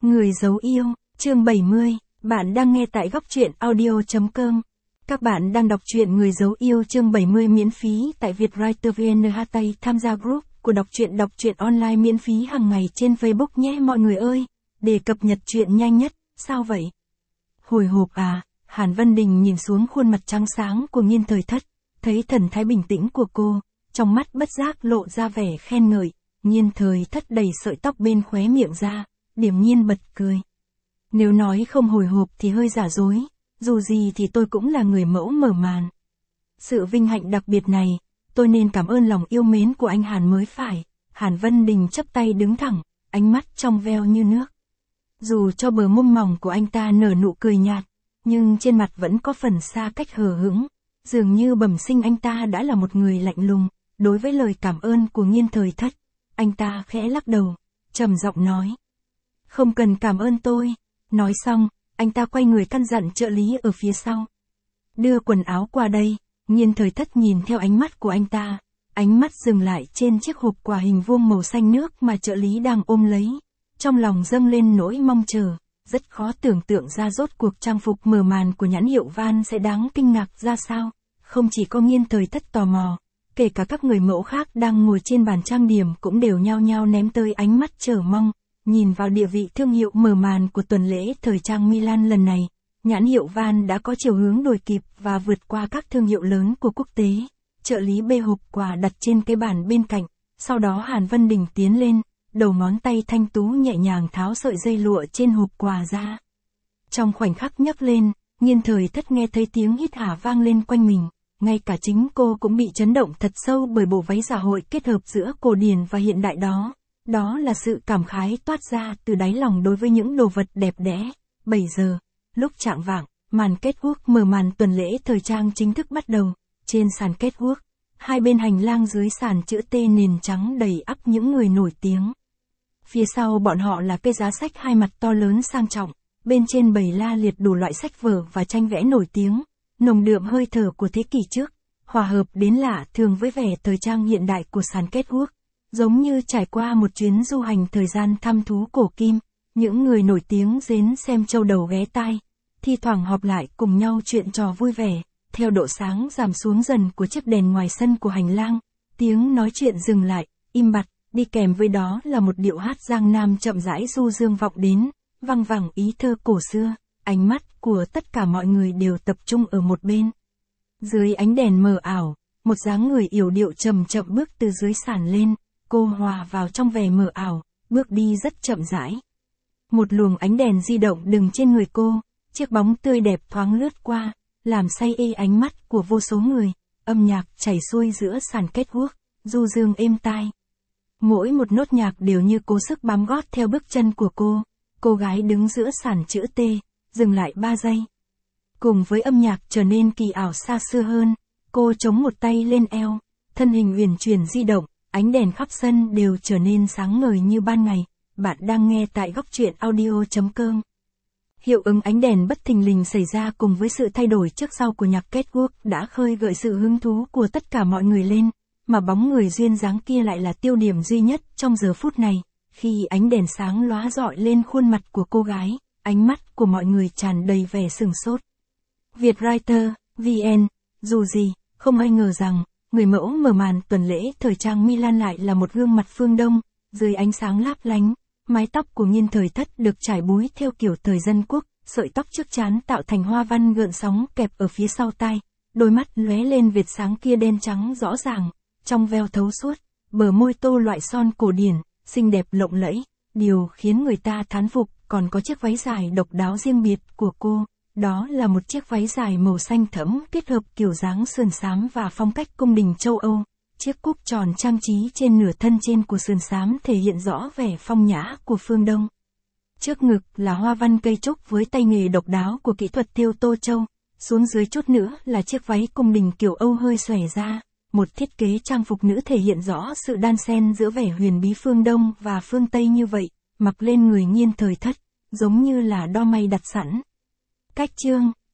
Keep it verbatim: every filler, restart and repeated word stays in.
Người giấu yêu, chương bảy mươi, bạn đang nghe tại góc truyện audio.com. Các bạn đang đọc truyện Người giấu yêu chương bảy mươi miễn phí tại Vietwriter vê en hát tây tham gia group của đọc truyện đọc truyện online miễn phí hàng ngày trên Facebook nhé mọi người ơi, để cập nhật truyện nhanh nhất, sao vậy? Hồi hộp à, Hàn Vân Đình nhìn xuống khuôn mặt trắng sáng của Nghiên Thời Thất, thấy thần thái bình tĩnh của cô, trong mắt bất giác lộ ra vẻ khen ngợi, Nghiên Thời Thất đẩy sợi tóc bên khóe miệng ra, điềm nhiên bật cười. Nếu nói không hồi hộp thì hơi giả dối, dù gì thì tôi cũng là người mẫu mở màn. Sự vinh hạnh đặc biệt này, tôi nên cảm ơn lòng yêu mến của anh Hàn mới phải. Hàn Vân Đình chắp tay đứng thẳng, ánh mắt trong veo như nước. Dù cho bờ môi mỏng của anh ta nở nụ cười nhạt, nhưng trên mặt vẫn có phần xa cách hờ hững, dường như bẩm sinh anh ta đã là một người lạnh lùng. Đối với lời cảm ơn của Nghiên Thời Thất, anh ta khẽ lắc đầu, trầm giọng nói. Không cần cảm ơn tôi. Nói xong, anh ta quay người căn dặn trợ lý ở phía sau. Đưa quần áo qua đây. Nghiên Thời Thất nhìn theo ánh mắt của anh ta, ánh mắt dừng lại trên chiếc hộp quà hình vuông màu xanh nước mà trợ lý đang ôm lấy. Trong lòng dâng lên nỗi mong chờ, rất khó tưởng tượng ra rốt cuộc trang phục mở màn của nhãn hiệu Van sẽ đáng kinh ngạc ra sao. Không chỉ có Nghiên Thời Thất tò mò, kể cả các người mẫu khác đang ngồi trên bàn trang điểm cũng đều nhao nhao ném tới ánh mắt chờ mong. Nhìn vào địa vị thương hiệu mở màn của tuần lễ thời trang Milan lần này, nhãn hiệu Van đã có chiều hướng đuổi kịp và vượt qua các thương hiệu lớn của quốc tế. Trợ lý bê hộp quà đặt trên cái bàn bên cạnh, sau đó Hàn Vân Đình tiến lên, đầu ngón tay thanh tú nhẹ nhàng tháo sợi dây lụa trên hộp quà ra. Trong khoảnh khắc nhấc lên, Nghiên Thời Thất nghe thấy tiếng hít hả vang lên quanh mình, ngay cả chính cô cũng bị chấn động thật sâu bởi bộ váy dạ hội kết hợp giữa cổ điển và hiện đại đó. Đó là sự cảm khái toát ra từ đáy lòng đối với những đồ vật đẹp đẽ. bảy giờ, lúc chạng vạng, màn catwalk mở màn tuần lễ thời trang chính thức bắt đầu. Trên sàn catwalk, hai bên hành lang dưới sàn chữ T nền trắng đầy ắp những người nổi tiếng. Phía sau bọn họ là cây giá sách hai mặt to lớn sang trọng, bên trên bày la liệt đủ loại sách vở và tranh vẽ nổi tiếng, nồng đượm hơi thở của thế kỷ trước, hòa hợp đến lạ thường với vẻ thời trang hiện đại của sàn catwalk. Giống như trải qua một chuyến du hành thời gian thăm thú cổ kim, những người nổi tiếng đến xem châu đầu ghé tai, thi thoảng họp lại cùng nhau chuyện trò vui vẻ, theo độ sáng giảm xuống dần của chiếc đèn ngoài sân của hành lang, tiếng nói chuyện dừng lại, im bặt, đi kèm với đó là một điệu hát Giang Nam chậm rãi du dương vọng đến, văng vẳng ý thơ cổ xưa, ánh mắt của tất cả mọi người đều tập trung ở một bên. Dưới ánh đèn mờ ảo, một dáng người yểu điệu chậm chậm bước từ dưới sàn lên. Cô hòa vào trong vẻ mờ ảo, bước đi rất chậm rãi. Một luồng ánh đèn di động đừng trên người cô, chiếc bóng tươi đẹp thoáng lướt qua, làm say ê ánh mắt của vô số người, âm nhạc chảy xuôi giữa sàn catwalk, du dương êm tai. Mỗi một nốt nhạc đều như cố sức bám gót theo bước chân của cô, cô gái đứng giữa sàn chữ T, dừng lại ba giây. Cùng với âm nhạc trở nên kỳ ảo xa xưa hơn, cô chống một tay lên eo, thân hình uyển chuyển di động. Ánh đèn khắp sân đều trở nên sáng ngời như ban ngày. Bạn đang nghe tại góc truyện audio.com. Hiệu ứng ánh đèn bất thình lình xảy ra cùng với sự thay đổi trước sau của nhạc catwalk đã khơi gợi sự hứng thú của tất cả mọi người lên, mà bóng người duyên dáng kia lại là tiêu điểm duy nhất trong giờ phút này. Khi ánh đèn sáng lóa rọi lên khuôn mặt của cô gái, ánh mắt của mọi người tràn đầy vẻ sửng sốt. Vietwriter vê en, dù gì, không ai ngờ rằng người mẫu mở màn tuần lễ thời trang Milan lại là một gương mặt phương Đông, dưới ánh sáng láp lánh, mái tóc của Nghiên Thời Thất được trải búi theo kiểu thời dân quốc, sợi tóc trước trán tạo thành hoa văn gợn sóng kẹp ở phía sau tai, đôi mắt lóe lên vệt sáng kia đen trắng rõ ràng, trong veo thấu suốt, bờ môi tô loại son cổ điển, xinh đẹp lộng lẫy, điều khiến người ta thán phục còn có chiếc váy dài độc đáo riêng biệt của cô. Đó là một chiếc váy dài màu xanh thẫm kết hợp kiểu dáng sườn xám và phong cách cung đình châu Âu. Chiếc cúc tròn trang trí trên nửa thân trên của sườn xám thể hiện rõ vẻ phong nhã của phương Đông. Trước ngực là hoa văn cây trúc với tay nghề độc đáo của kỹ thuật thêu Tô Châu. Xuống dưới chút nữa là chiếc váy cung đình kiểu Âu hơi xòe ra. Một thiết kế trang phục nữ thể hiện rõ sự đan xen giữa vẻ huyền bí phương Đông và phương Tây như vậy, mặc lên người Nghiên Thời Thất, giống như là đo may đặt sẵn. Cách chương,